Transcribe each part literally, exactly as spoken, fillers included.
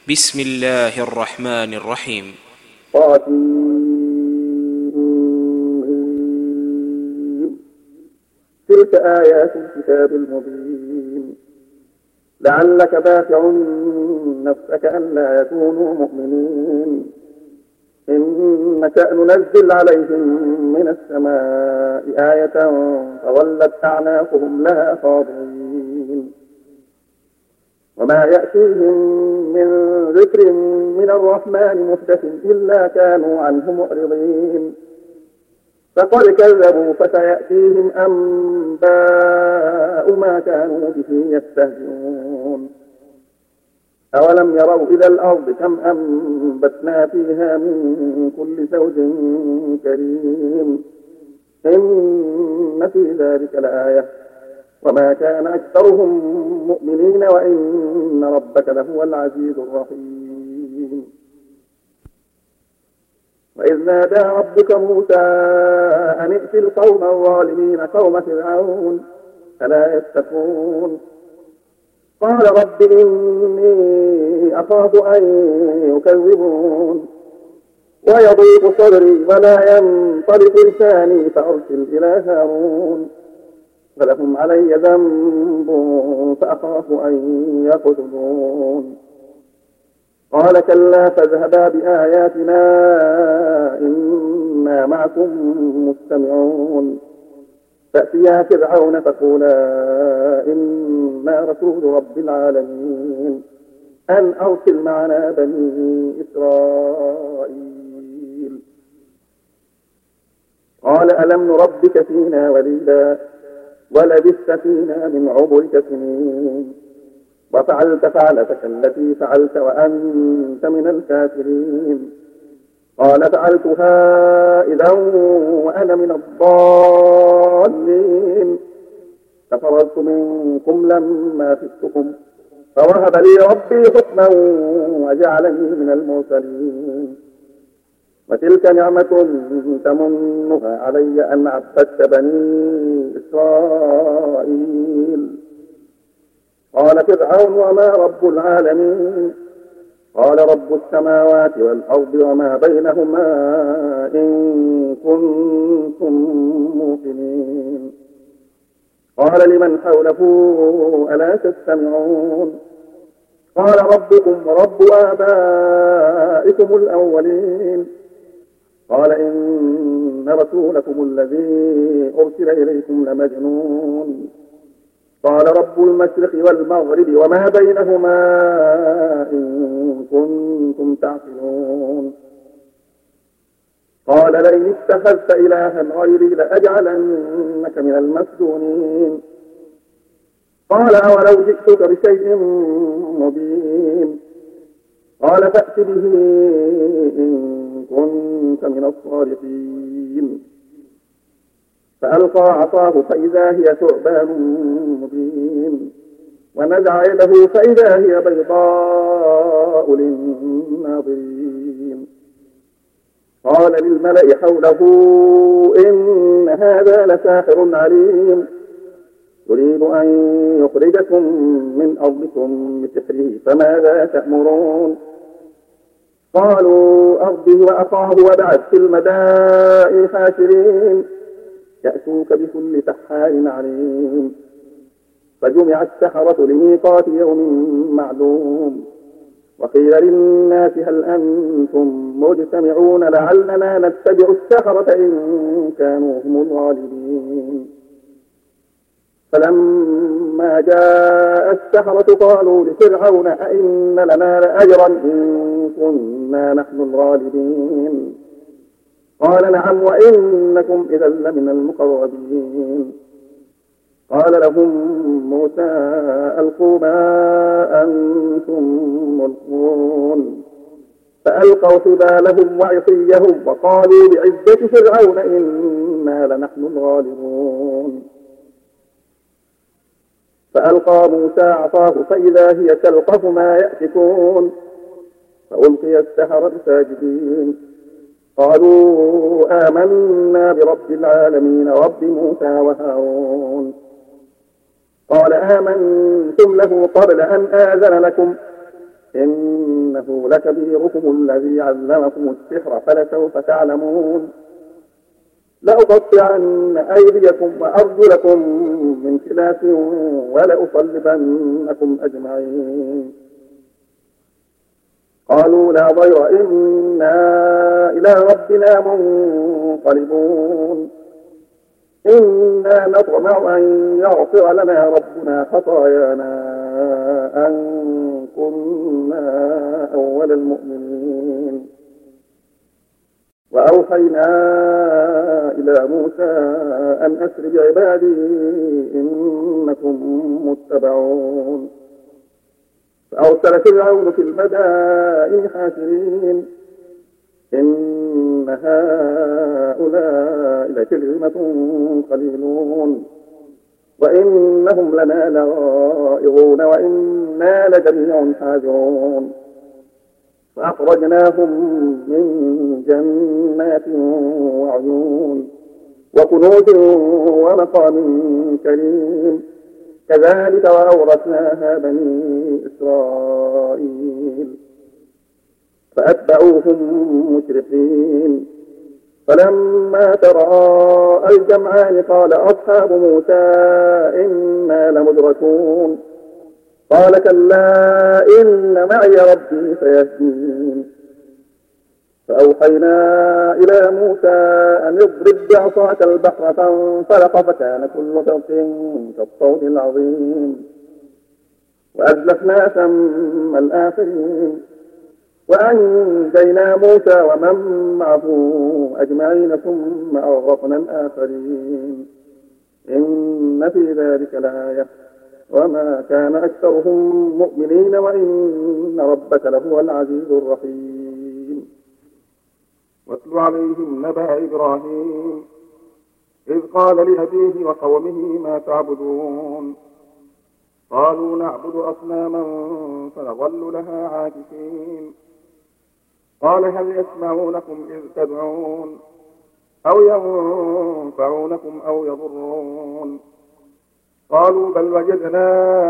بسم الله الرحمن الرحيم. تلك آيات الكتاب المبين لعلك باخع نفسك ألا يكونوا مؤمنين إن نشأ ننزل عليهم من السماء آية فظلت أعناقهم لها خاضعين وما يأتيهم من ذكر من الرحمن محدث إلا كانوا عنه معرضين فقد كذبوا فسيأتيهم أنباء ما كانوا به يستهزئون أولم يروا إلى الأرض كم أنبتنا فيها من كل زوج كريم إن في ذلك لآية وما كان أكثرهم مؤمنين وإن ربك لهو العزيز الرحيم وإذ نادى ربك موسى أن ائت القوم الظالمين قوم فرعون فلا يتقون قال رب إني أخاف أن يكذبون ويضيق صدري ولا ينطلق لساني فأرسل إلى هارون ولهم علي ذنب فأخاف أن يقتلون قال كلا فاذهبا بآياتنا إنا معكم مستمعون فأتيا فرعون فقولا إنا رسول رب العالمين أن أرسل معنا بني إسرائيل قال ألم نربك فينا وليدا ولبثت فينا من عمرك سنين وفعلت فعلتك التي فعلت وأنت من الكافرين قال فعلتها إذا وأنا من الضالين ففررت منكم لما خفتكم فوهب لي ربي حكما وجعلني من المرسلين وتلك نعمة تمنها علي أن عبدت بني إسرائيل قال فرعون وما رب العالمين قال رب السماوات والأرض وما بينهما إن كنتم موقنين قال لمن حوله ألا تستمعون قال ربكم ورب آبائكم الأولين قال إن رسولكم الذي أرسل إليكم لمجنون قال رب المشرق والمغرب وما بينهما إن كنتم تعقلون قال لئن اتخذت إلها غيري لأجعلنك من المسجونين قال أولو جئتك بشيء مبين قال فأت به إن كنت من الصادقين فألقى عصاه فإذا هي ثعبان مبين ونزع يده فإذا هي بيضاء للناظرين قال للملأ حوله إن هذا لساحر عليم يريد أن يخرجكم من أرضكم بسحره فماذا تأمرون قالوا أرضه وأخاه وابعث في المدائن حاشرين يأتوك بكل سحار عليم فجمع السحرة لميقات يوم معلوم وقيل للناس هل أنتم مجتمعون لعلنا نتبع السحرة إن كانوا هم الغالبين فلما جاء السحرة قالوا لفرعون أئن لنا لأجرا إن كنا نحن الغالبين قال نعم وإنكم إذا لمن المقربين قال لهم موسى ألقوا ما أنتم ملقون فألقوا حبالهم وعصيهم وقالوا بعزة فرعون إنا لنحن الغالبون فألقى موسى عصاه فإذا هي تلقف ما يأفكون فألقي السحرة ساجدين قالوا آمنا برب العالمين رب موسى وهارون قال آمنتم له قبل أن آذن لكم إنه لكبيركم الذي علمكم السحر فلسوف تعلمون لأقطعن أيديكم وأرجلكم من خلاف ولأصلبنكم أجمعين قالوا لا ضير إنا إلى ربنا منقلبون إنا نطمع أن يغفر لنا ربنا خطايانا أن كنا أول المؤمنين وأوحينا إلى موسى أن أسر بعبادي إنكم متبعون فأرسل فرعون في المدائن حاشرين إن هؤلاء لشرذمة قليلون وإنهم لنا لغائظون وإنا لجميع حاذرون فأخرجناهم من جنات وعيون وكنوز ومقام كريم كذلك وأورثناها بني إسرائيل فأتبعوهم مشرقين فلما تراءى الجمعان قال أصحاب موسى إنا لمدركون قال كلا إن معي ربي سيهدين فأوحينا إلى موسى أن اضرب بعصاك البحر فانفلق فكان كل فرق كالطود العظيم وأزلفنا ثم الآخرين وأنجينا موسى ومن معه أجمعين ثم أغرقنا الآخرين إن في ذلك لآية وما كان أكثرهم مؤمنين وإن ربك لهو العزيز الرحيم واتل عليهم نبأ إبراهيم إذ قال لأبيه وقومه ما تعبدون قالوا نعبد أصناما فنظل لها عاكفين قال هل يسمعونكم إذ تدعون أو ينفعونكم أو يضرون قالوا بل وجدنا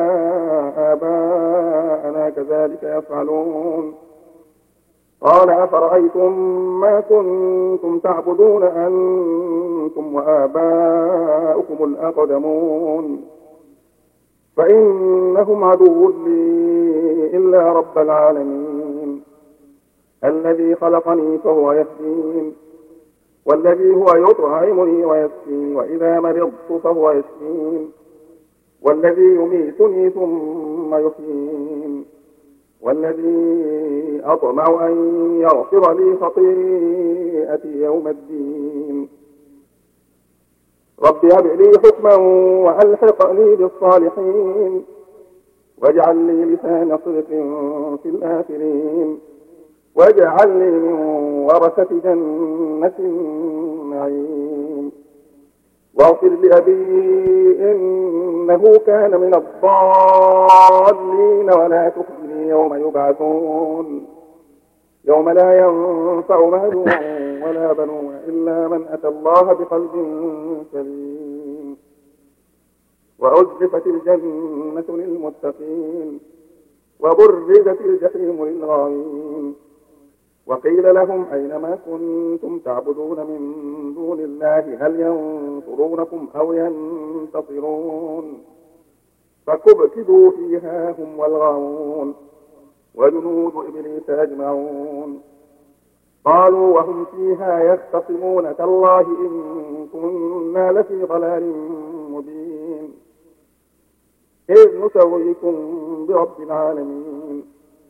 آباءنا كذلك يفعلون قال أفرأيتم ما كنتم تعبدون أنتم وآباؤكم الأقدمون فإنهم عدو لي إلا رب العالمين الذي خلقني فهو يهدين والذي هو يطعمني ويسقين وإذا مرضت فهو يشفين والذي يميتني ثم يحيين والذي أطمع أن يغفر لي خطيئتي يوم الدين رب هب لي حكما وألحقني بالصالحين واجعل لي لسان صدق في الآخرين واجعلني من ورثة جنة النعيم واغفر لأبي إنه كان من الضالين ولا تخزني يوم يبعثون يوم لا ينفع مال ولا بنون إلا من أتى الله بقلب سليم وأزلفت الجنة للمتقين وبرزت الجحيم للغاوين وقيل لهم أينما كنتم تعبدون من دون الله هل ينصرونكم أو ينتصرون فكبكبوا فيها هم والغاوون وجنود إبليس أجمعون قالوا وهم فيها يختصمون تالله إن كنا لفي ضلال مبين إذ نسويكم برب العالمين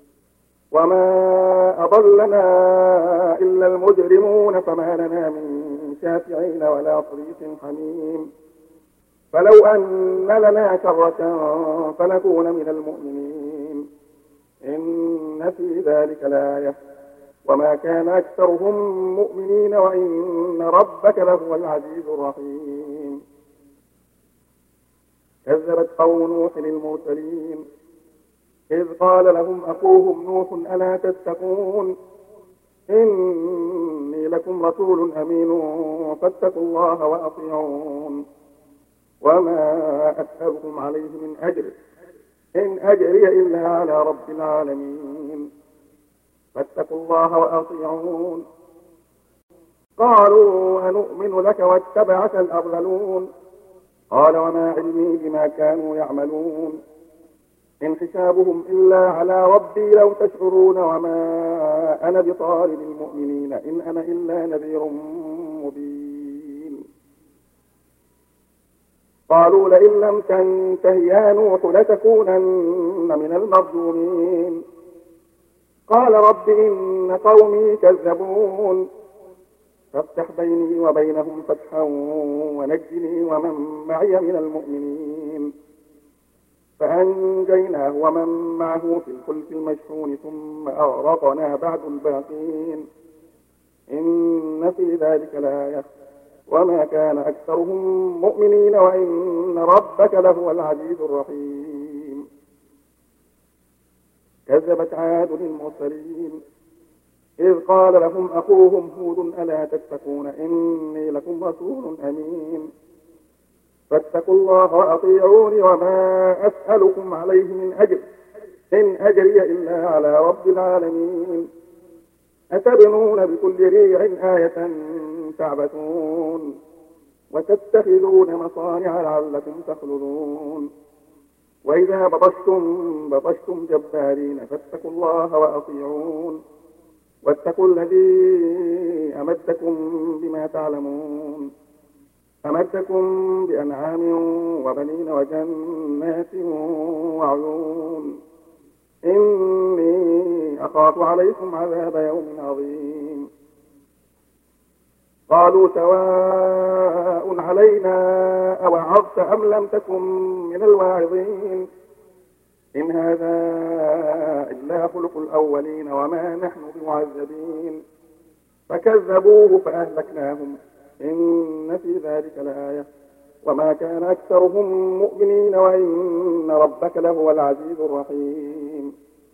وما أضلنا إلا المجرمون فما لنا من شافعين ولا صديق حميم فلو أن لنا كرة فنكون من المؤمنين إن في ذلك لآية وما كان أكثرهم مؤمنين وإن ربك لهو العزيز الرحيم كذبت قوم نوح المرسلين إذ قال لهم أخوهم نوح ألا تتقون إني لكم رسول أمين فاتقوا الله وأطيعون وما أسألكم عليه من أجر إن أجري إلا على رب العالمين فاتقوا الله وأطيعون. قالوا أنؤمن لك واتبعك الأرذلون قال وما علمي بما كانوا يعملون إن حسابهم إلا على ربي لو تشعرون وما أنا بطارد المؤمنين إن أنا إلا نذير مبين. قالوا لئن لم تنته يا نوح لتكونن من المرجومين قال رب إن قومي كذبون فافتح بيني وبينهم فتحا ونجني ومن معي من المؤمنين فأنجيناه ومن معه في الفلك المشحون ثم أغرقنا بعد الباقين إن في ذلك لآية وما كان أكثرهم مؤمنين وإن ربك لهو العزيز الرحيم. كذبت عاد المرسلين إذ قال لهم أخوهم هود ألا تتقون إني لكم رسول أمين فاتقوا الله وأطيعوني وما أسألكم عليه من أجر إن أجري إلا على رب العالمين أتبنون بكل ريع آية تعبثون وتتخذون مصانع لعلكم تخلدون وإذا بطشتم بطشتم جبارين فاتقوا الله وأطيعون واتقوا الذي أمدكم بما تعلمون أمدكم بأنعام وبنين وجنات وعيون إني أخاف عليكم عذاب يوم عظيم. قالوا سواء علينا أوعظت أم لم تكن من الواعظين إن هذا إلا خلق الأولين وما نحن بمعذبين فكذبوه فأهلكناهم إن في ذلك لآية وما كان أكثرهم مؤمنين وإن ربك لهو العزيز الرحيم.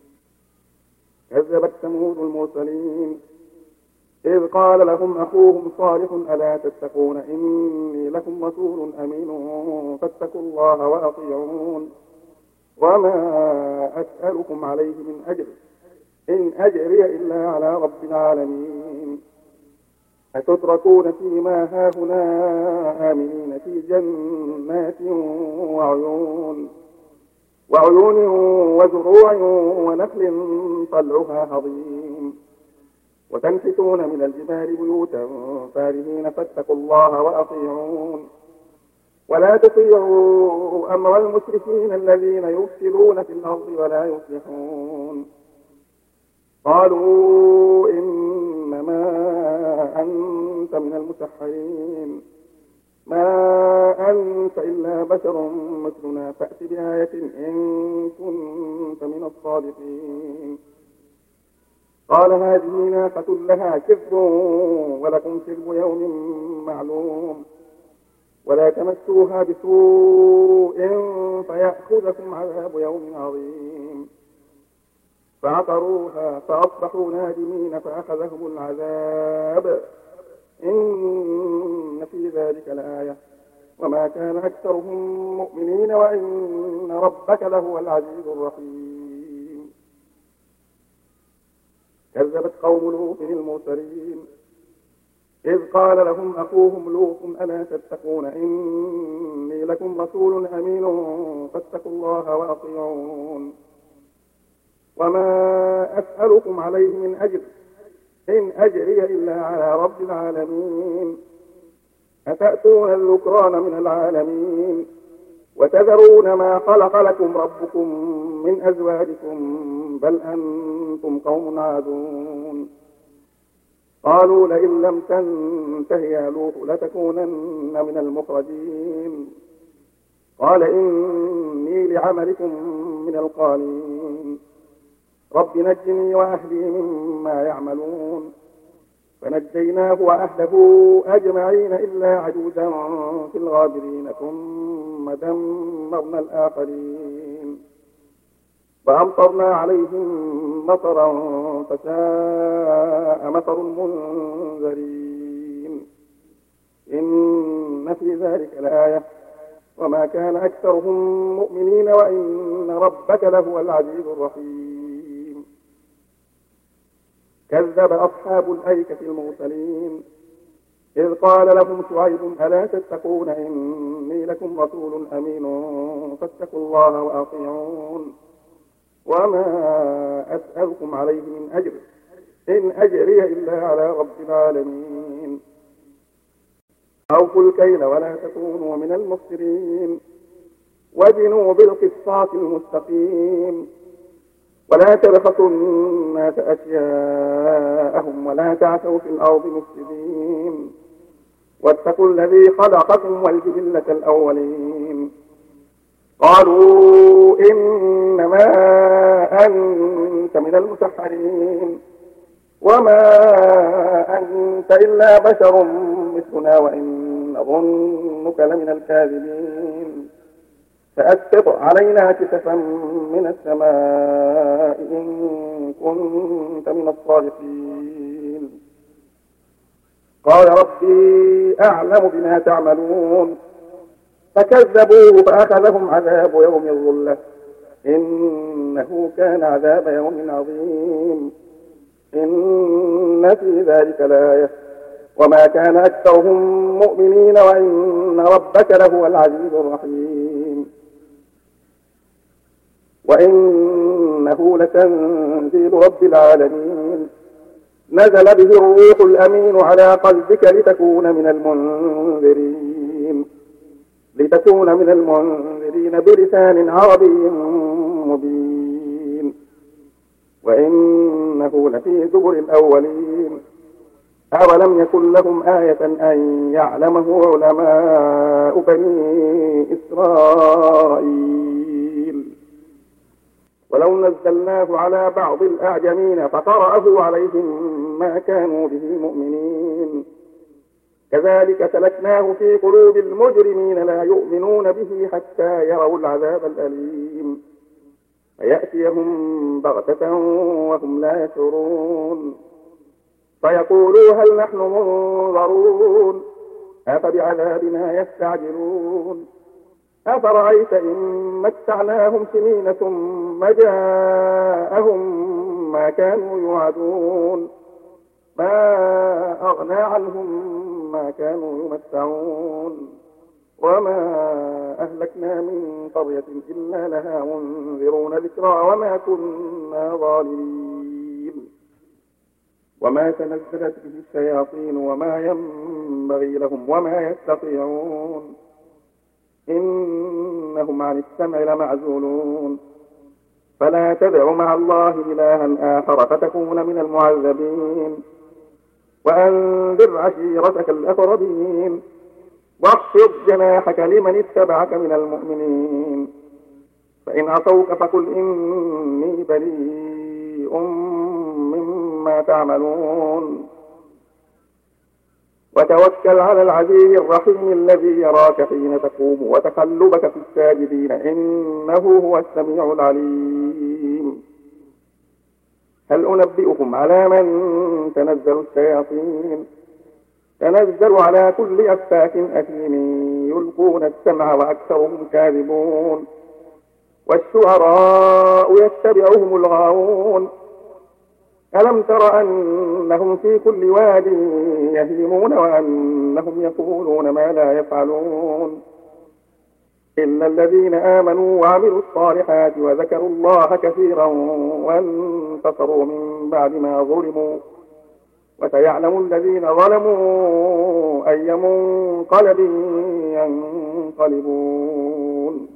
كذبت ثمود المرسلين إذ قال لهم أخوهم صالح ألا تتقون إني لكم رسول أمين فاتقوا الله وأطيعون وما أسألكم عليه من أجر إن أجري إلا على رب العالمين أتتركون فيما هاهنا آمنين في جنات وعيون وعيون وزروع ونخل طلعها هضيم وتنحتون من الجبال بيوتا فارهين فاتقوا الله وأطيعون ولا تطيعوا أمر المسرفين الذين يفسدون في الأرض ولا يصلحون. قالوا إنما أنت من المسحرين ما أنت إلا بشر مثلنا فأت بآية إن كنت من الصادقين. قال هذه ناقة لها شرب ولكم شرب يوم معلوم ولا تمسوها بسوء فيأخذكم عذاب يوم عظيم. فعقروها فأصبحوا نادمين فأخذهم العذاب إن في ذلك لآية وما كان أكثرهم مؤمنين وإن ربك لهو العزيز الرحيم. كذبت قوم لوط المرسلين إذ قال لهم أخوهم لوط ألا تتقون إني لكم رسول أمين فاتقوا الله وأطيعون وما أسألكم عليه من أجر إن أجري إلا على رب العالمين أتأتون الذكران من العالمين وتذرون ما خلق لكم ربكم من أزواجكم بل أنتم قوم عادون. قالوا لئن لم تنته يا لوط لتكونن من المخرجين قال إني لعملكم من القالين رب نجني وأهلي مما يعملون فنجيناه وأهله أجمعين إلا عجوزا في الغابرين ثم دمرنا الآخرين وأمطرنا عليهم مطرا فساء مطر المنذرين إن في ذلك لآية وما كان أكثرهم مؤمنين وإن ربك لهو العزيز الرحيم. كذب أصحاب الأيكة المرسلين إذ قال لهم شعيب ألا تتقون إني لكم رسول أمين فاتقوا الله وأطيعون وما أسألكم عليه من أجر إن أجري إلا على رب العالمين. أوفوا الكيل ولا تكونوا من المخسرين وزنوا بالقسطاس المستقيم ولا تبخسوا الناس أشياءهم ولا تعثوا في الأرض مفسدين واتقوا الذي خلقكم والجبلة الأولين. قالوا إنما أنت من المسحرين وما أنت إلا بشر مثلنا وإن نظنك لمن الكاذبين فأسقط علينا كسفا من السماء إن كنت من الصادقين. قال ربي أعلم بما تعملون فكذبوه فأخذهم عذاب يوم الظلة إنه كان عذاب يوم عظيم. إن في ذلك لآية وما كان أكثرهم مؤمنين وإن ربك لهو العزيز الرحيم. وإنه لتنزيل رب العالمين نزل به الروح الأمين على قلبك لتكون من المنذرين لتكون من المنذرين بلسان عربي مبين وإنه لفي زبر الأولين. أولم يكن لهم آية أن يعلمه علماء بني إسرائيل ولو نزلناه على بعض الأعجمين فقرأه عليهم ما كانوا به مؤمنين كذلك سلكناه في قلوب المجرمين لا يؤمنون به حتى يروا العذاب الأليم فيأتيهم بغتة وهم لا يشعرون فيقولوا هل نحن منظرون أفبعذابنا يستعجلون أفرأيت إن متعناهم سنين ثم جاءهم ما كانوا يوعدون ما أغنى عنهم ما كانوا يمتعون وما أهلكنا من قرية إلا لها منذرون ذكرى وما كنا ظالمين. وما تنزلت به الشياطين وما ينبغي لهم وما يستطيعون إنهم عن السمع لمعزولون. فلا تدع مع الله إلها آخر فتكون من المعذبين. وأنذر عشيرتك الأقربين واخفض جناحك لمن اتبعك من المؤمنين. فإن عصوك فقل إني بريء مما تعملون. وتوكل على العزيز الرحيم الذي يراك حين تقوم وتقلبك في الساجدين إنه هو السميع العليم. هل أنبئكم على من تنزل الشياطين تنزل على كل أفاك أثيم يلقون السمع وأكثرهم كاذبون والشعراء يتبعهم الغاوون. ألم تر أنهم في كل واد يهيمون وأنهم يقولون ما لا يفعلون إلا الذين آمنوا وعملوا الصالحات وذكروا الله كثيرا وانتصروا من بعد ما ظلموا وسيعلم الذين ظلموا أي منقلب ينقلبون.